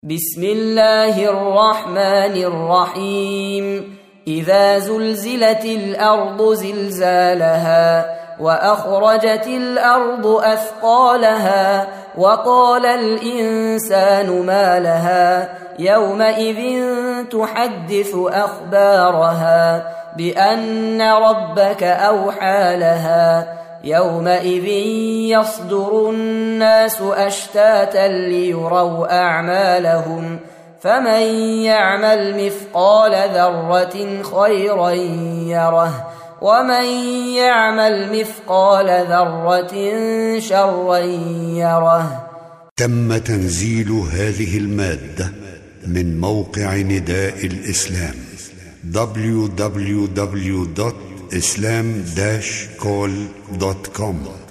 بسم الله الرحمن الرحيم إذا زلزلت الأرض زلزالها وأخرجت الأرض أثقالها وقال الإنسان ما لها يومئذ تحدث أخبارها بأن ربك أوحى لها يومئذ يصدر الناس أشتاتا ليروا أعمالهم فمن يعمل مثقال ذرة خيرا يره ومن يعمل مثقال ذرة شرا يره. تم تنزيل هذه المادة من موقع نداء الإسلام www.islam-call.com